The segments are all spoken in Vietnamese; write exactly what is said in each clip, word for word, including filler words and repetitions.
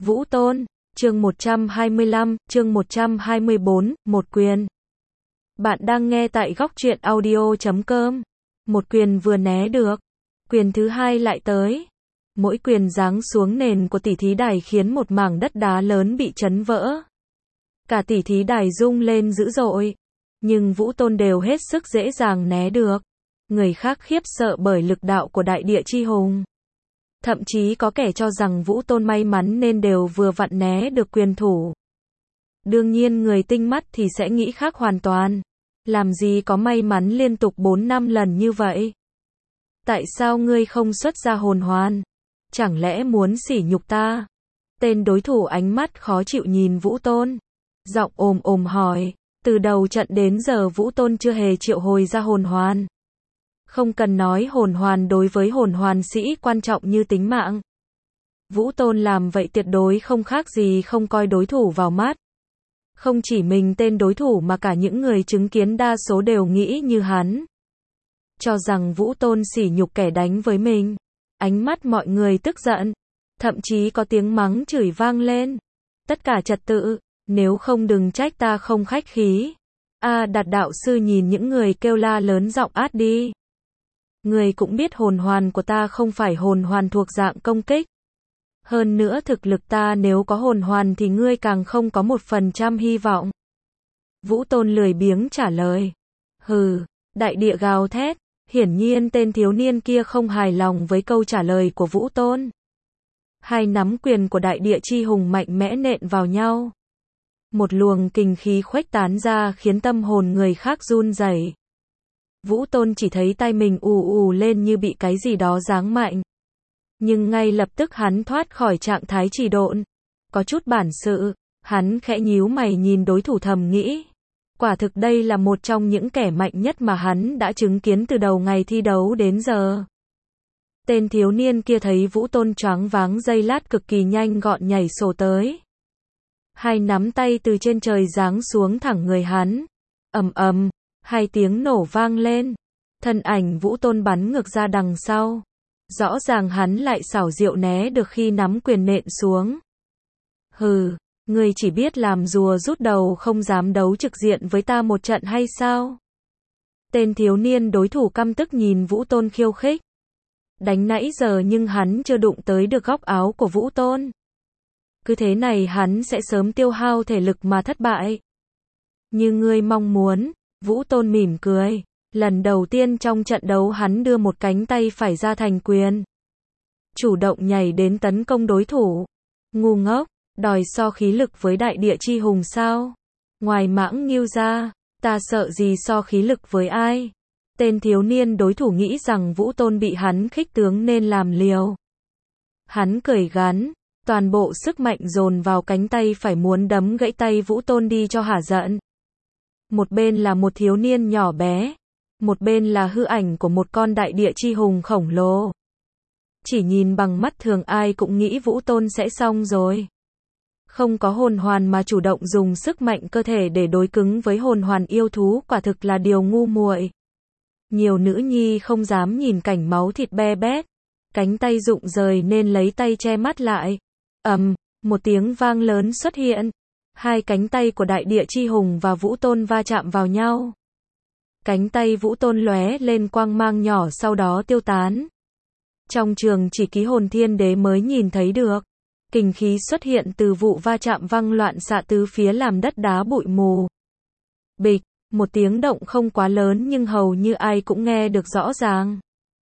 Vũ Tôn, chương một trăm hai mươi lăm, chương một trăm hai mươi bốn, một quyền. Bạn đang nghe tại góc truyện audio chấm com. Một quyền vừa né được, quyền thứ hai lại tới. Mỗi quyền giáng xuống nền của tỷ thí đài khiến một mảng đất đá lớn bị chấn vỡ. Cả tỷ thí đài rung lên dữ dội, nhưng Vũ Tôn đều hết sức dễ dàng né được. Người khác khiếp sợ bởi lực đạo của đại địa chi hùng. Thậm chí có kẻ cho rằng Vũ Tôn may mắn nên đều vừa vặn né được quyền thủ. Đương nhiên người tinh mắt thì sẽ nghĩ khác hoàn toàn. Làm gì có may mắn liên tục bốn năm lần như vậy? Tại sao ngươi không xuất ra hồn hoàn? Chẳng lẽ muốn sỉ nhục ta? Tên đối thủ ánh mắt khó chịu nhìn Vũ Tôn. Giọng ồm ồm hỏi, từ đầu trận đến giờ Vũ Tôn chưa hề triệu hồi ra hồn hoàn. Không cần nói hồn hoàn đối với hồn hoàn sĩ quan trọng như tính mạng. Vũ Tôn làm vậy tuyệt đối không khác gì không coi đối thủ vào mắt. Không chỉ mình tên đối thủ mà cả những người chứng kiến đa số đều nghĩ như hắn. Cho rằng Vũ Tôn sỉ nhục kẻ đánh với mình. Ánh mắt mọi người tức giận. Thậm chí có tiếng mắng chửi vang lên. Tất cả trật tự, nếu không đừng trách ta không khách khí. A Đạt đạo sư nhìn những người kêu la lớn giọng át đi. Người cũng biết hồn hoàn của ta không phải hồn hoàn thuộc dạng công kích. Hơn nữa thực lực ta nếu có hồn hoàn thì ngươi càng không có một phần trăm hy vọng. Vũ Tôn lười biếng trả lời. Hừ, đại địa gào thét. Hiển nhiên tên thiếu niên kia không hài lòng với câu trả lời của Vũ Tôn. Hai nắm quyền của đại địa chi hùng mạnh mẽ nện vào nhau. Một luồng kình khí khuếch tán ra khiến tâm hồn người khác run rẩy. Vũ Tôn chỉ thấy tay mình ù ù lên như bị cái gì đó giáng mạnh. Nhưng ngay lập tức hắn thoát khỏi trạng thái trì độn. Có chút bản sự, hắn khẽ nhíu mày nhìn đối thủ thầm nghĩ. Quả thực đây là một trong những kẻ mạnh nhất mà hắn đã chứng kiến từ đầu ngày thi đấu đến giờ. Tên thiếu niên kia thấy Vũ Tôn choáng váng giây lát cực kỳ nhanh gọn nhảy sổ tới. Hai nắm tay từ trên trời giáng xuống thẳng người hắn. Ầm ầm. Hai tiếng nổ vang lên. Thân ảnh Vũ Tôn bắn ngược ra đằng sau. Rõ ràng hắn lại xảo diệu né được khi nắm quyền nện xuống. Hừ, ngươi chỉ biết làm rùa rút đầu không dám đấu trực diện với ta một trận hay sao? Tên thiếu niên đối thủ căm tức nhìn Vũ Tôn khiêu khích. Đánh nãy giờ nhưng hắn chưa đụng tới được góc áo của Vũ Tôn. Cứ thế này hắn sẽ sớm tiêu hao thể lực mà thất bại. Như ngươi mong muốn. Vũ Tôn mỉm cười. Lần đầu tiên trong trận đấu hắn đưa một cánh tay phải ra thành quyền. Chủ động nhảy đến tấn công đối thủ. Ngu ngốc, đòi so khí lực với đại địa chi hùng sao? Ngoài Mãng Nghiêu ra, ta sợ gì so khí lực với ai? Tên thiếu niên đối thủ nghĩ rằng Vũ Tôn bị hắn khích tướng nên làm liều. Hắn cười gắn, toàn bộ sức mạnh dồn vào cánh tay phải muốn đấm gãy tay Vũ Tôn đi cho hả giận. Một bên là một thiếu niên nhỏ bé, một bên là hư ảnh của một con đại địa chi hùng khổng lồ. Chỉ nhìn bằng mắt thường ai cũng nghĩ Vũ Tôn sẽ xong rồi. Không có hồn hoàn mà chủ động dùng sức mạnh cơ thể để đối cứng với hồn hoàn yêu thú quả thực là điều ngu muội. Nhiều nữ nhi không dám nhìn cảnh máu thịt be bét. Cánh tay rụng rời nên lấy tay che mắt lại. Ầm, một tiếng vang lớn xuất hiện. Hai cánh tay của đại địa chi hùng và Vũ Tôn va chạm vào nhau. Cánh tay Vũ Tôn lóe lên quang mang nhỏ sau đó tiêu tán. Trong trường chỉ ký hồn thiên đế mới nhìn thấy được. Kình khí xuất hiện từ vụ va chạm văng loạn xạ tứ phía làm đất đá bụi mù. Bịch, một tiếng động không quá lớn nhưng hầu như ai cũng nghe được rõ ràng.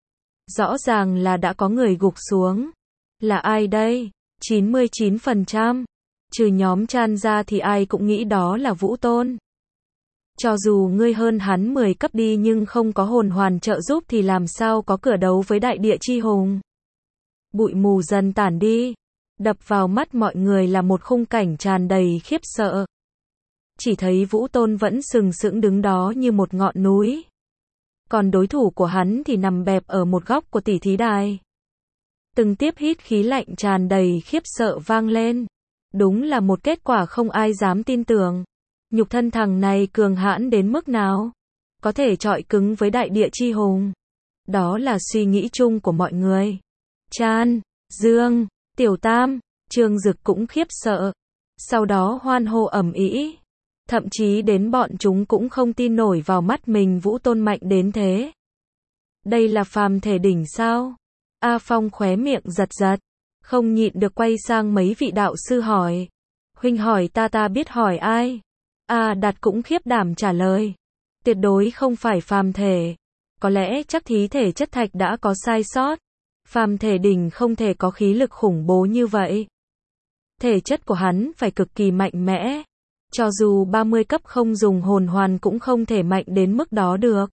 Rõ ràng là đã có người gục xuống. Là ai đây? chín mươi chín phần trăm. Trừ nhóm Chan ra thì ai cũng nghĩ đó là Vũ Tôn. Cho dù ngươi hơn hắn mười cấp đi nhưng không có hồn hoàn trợ giúp thì làm sao có cửa đấu với đại địa chi hùng. Bụi mù dần tản đi. Đập vào mắt mọi người là một khung cảnh tràn đầy khiếp sợ. Chỉ thấy Vũ Tôn vẫn sừng sững đứng đó như một ngọn núi. Còn đối thủ của hắn thì nằm bẹp ở một góc của tỷ thí đài. Từng tiếp hít khí lạnh tràn đầy khiếp sợ vang lên. Đúng là một kết quả không ai dám tin tưởng. Nhục thân thằng này cường hãn đến mức nào? Có thể chọi cứng với đại địa chi hùng. Đó là suy nghĩ chung của mọi người. Chan, Dương, Tiểu Tam, Trương Dực cũng khiếp sợ. Sau đó hoan hô ầm ĩ. Thậm chí đến bọn chúng cũng không tin nổi vào mắt mình Vũ Tôn mạnh đến thế. Đây là phàm thể đỉnh sao? A Phong khóe miệng giật giật, không nhịn được quay sang mấy vị đạo sư hỏi. Huynh hỏi ta ta biết hỏi ai? A Đạt cũng khiếp đảm trả lời. Tuyệt đối không phải phàm thể. Có lẽ chắc thí thể chất thạch đã có sai sót. Phàm thể đỉnh không thể có khí lực khủng bố như vậy. Thể chất của hắn phải cực kỳ mạnh mẽ. Cho dù ba mươi cấp không dùng hồn hoàn cũng không thể mạnh đến mức đó được.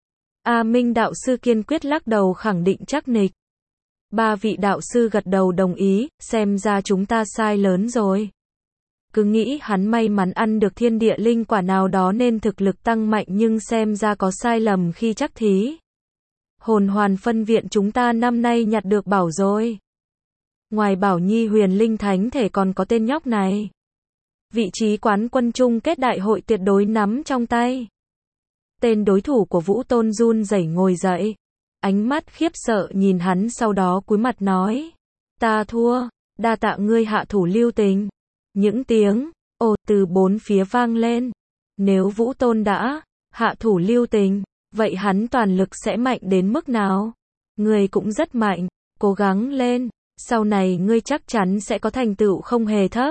A Minh đạo sư kiên quyết lắc đầu khẳng định chắc nịch. Ba vị đạo sư gật đầu đồng ý, xem ra chúng ta sai lớn rồi. Cứ nghĩ hắn may mắn ăn được thiên địa linh quả nào đó nên thực lực tăng mạnh nhưng xem ra có sai lầm khi chắc thí. Hồn hoàn phân viện chúng ta năm nay nhặt được bảo rồi. Ngoài Bảo Nhi huyền linh thánh thể còn có tên nhóc này. Vị trí quán quân chung kết đại hội tuyệt đối nắm trong tay. Tên đối thủ của Vũ Tôn run rẩy ngồi dậy. Ánh mắt khiếp sợ nhìn hắn sau đó cúi mặt nói. Ta thua, đa tạ ngươi hạ thủ lưu tình. Những tiếng ồ từ bốn phía vang lên. Nếu Vũ Tôn đã hạ thủ lưu tình, vậy hắn toàn lực sẽ mạnh đến mức nào? Ngươi cũng rất mạnh, cố gắng lên, sau này ngươi chắc chắn sẽ có thành tựu không hề thấp.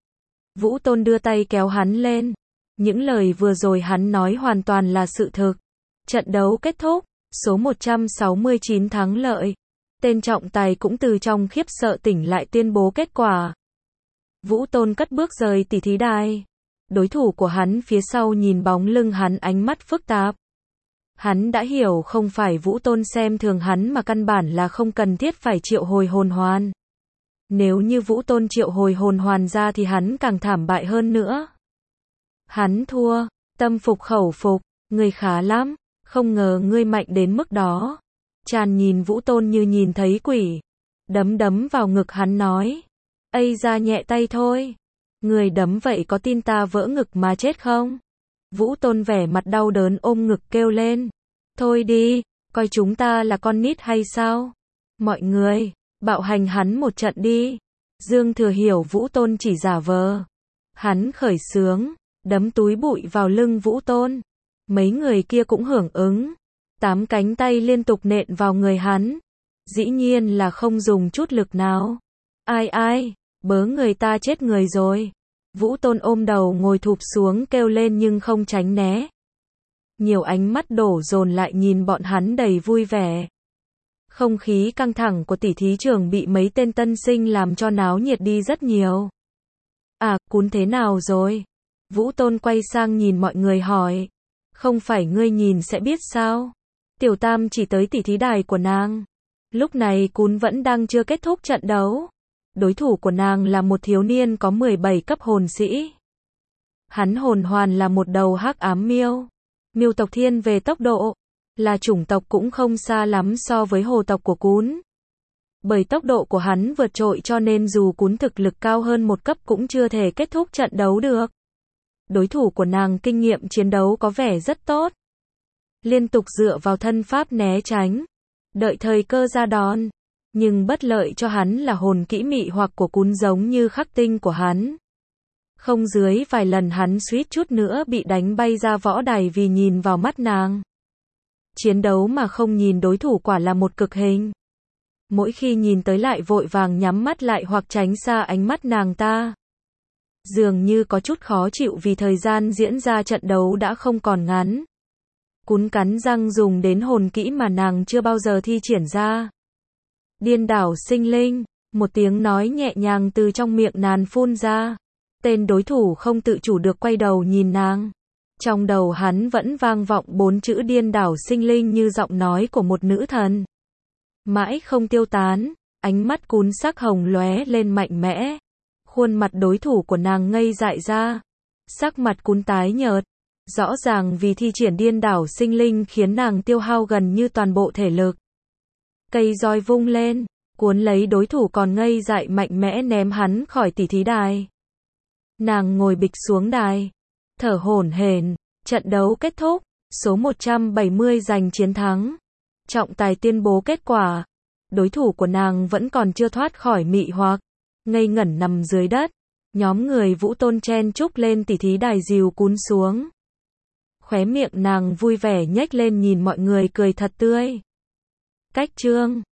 Vũ Tôn đưa tay kéo hắn lên. Những lời vừa rồi hắn nói hoàn toàn là sự thực. Trận đấu kết thúc, số một trăm sáu mươi chín thắng lợi. Tên trọng tài cũng từ trong khiếp sợ tỉnh lại tuyên bố kết quả. Vũ Tôn cất bước rời tỷ thí đài. Đối thủ của hắn phía sau nhìn bóng lưng hắn ánh mắt phức tạp. Hắn đã hiểu không phải Vũ Tôn xem thường hắn mà căn bản là không cần thiết phải triệu hồi hồn hoàn. Nếu như Vũ Tôn triệu hồi hồn hoàn ra thì hắn càng thảm bại hơn nữa. Hắn thua, tâm phục khẩu phục, ngươi khá lắm, không ngờ ngươi mạnh đến mức đó. Tràn nhìn Vũ Tôn như nhìn thấy quỷ. Đấm đấm vào ngực hắn nói. Ây ra nhẹ tay thôi. Người đấm vậy có tin ta vỡ ngực mà chết không? Vũ Tôn vẻ mặt đau đớn ôm ngực kêu lên. Thôi đi, coi chúng ta là con nít hay sao? Mọi người, bạo hành hắn một trận đi. Dương Thừa hiểu Vũ Tôn chỉ giả vờ. Hắn khởi xướng, đấm túi bụi vào lưng Vũ Tôn. Mấy người kia cũng hưởng ứng. Tám cánh tay liên tục nện vào người hắn. Dĩ nhiên là không dùng chút lực nào. Ai ai, bớ người ta chết người rồi. Vũ Tôn ôm đầu ngồi thụp xuống kêu lên nhưng không tránh né. Nhiều ánh mắt đổ dồn lại nhìn bọn hắn đầy vui vẻ. Không khí căng thẳng của tỷ thí trường bị mấy tên tân sinh làm cho náo nhiệt đi rất nhiều. À, Cún thế nào rồi? Vũ Tôn quay sang nhìn mọi người hỏi. Không phải ngươi nhìn sẽ biết sao? Tiểu Tam chỉ tới tỷ thí đài của nàng. Lúc này Cún vẫn đang chưa kết thúc trận đấu. Đối thủ của nàng là một thiếu niên có mười bảy cấp hồn sĩ. Hắn hồn hoàn là một đầu hắc ám miêu. Miêu tộc thiên về tốc độ, là chủng tộc cũng không xa lắm so với hồ tộc của Cún. Bởi tốc độ của hắn vượt trội cho nên dù Cún thực lực cao hơn một cấp cũng chưa thể kết thúc trận đấu được. Đối thủ của nàng kinh nghiệm chiến đấu có vẻ rất tốt. Liên tục dựa vào thân pháp né tránh, đợi thời cơ ra đòn. Nhưng bất lợi cho hắn là hồn kỹ mị hoặc của Cún giống như khắc tinh của hắn. Không dưới vài lần hắn suýt chút nữa bị đánh bay ra võ đài vì nhìn vào mắt nàng. Chiến đấu mà không nhìn đối thủ quả là một cực hình. Mỗi khi nhìn tới lại vội vàng nhắm mắt lại hoặc tránh xa ánh mắt nàng ta. Dường như có chút khó chịu vì thời gian diễn ra trận đấu đã không còn ngắn. Cún cắn răng dùng đến hồn kỹ mà nàng chưa bao giờ thi triển ra. Điên đảo sinh linh, một tiếng nói nhẹ nhàng từ trong miệng nàng phun ra. Tên đối thủ không tự chủ được quay đầu nhìn nàng. Trong đầu hắn vẫn vang vọng bốn chữ điên đảo sinh linh như giọng nói của một nữ thần. Mãi không tiêu tán, ánh mắt Cún sắc hồng lóe lên mạnh mẽ. Khuôn mặt đối thủ của nàng ngây dại ra. Sắc mặt Cún tái nhợt. Rõ ràng vì thi triển điên đảo sinh linh khiến nàng tiêu hao gần như toàn bộ thể lực. Cây roi vung lên, cuốn lấy đối thủ còn ngây dại mạnh mẽ ném hắn khỏi tỷ thí đài. Nàng ngồi bịch xuống đài, thở hổn hển, trận đấu kết thúc, số một trăm bảy mươi giành chiến thắng. Trọng tài tuyên bố kết quả, đối thủ của nàng vẫn còn chưa thoát khỏi mị hoặc. ngây ngẩn nằm dưới đất. Nhóm người Vũ Tôn chen chúc lên tỉ thí đài dìu cún xuống. Khóe miệng nàng vui vẻ nhếch lên nhìn mọi người cười thật tươi. Cách chương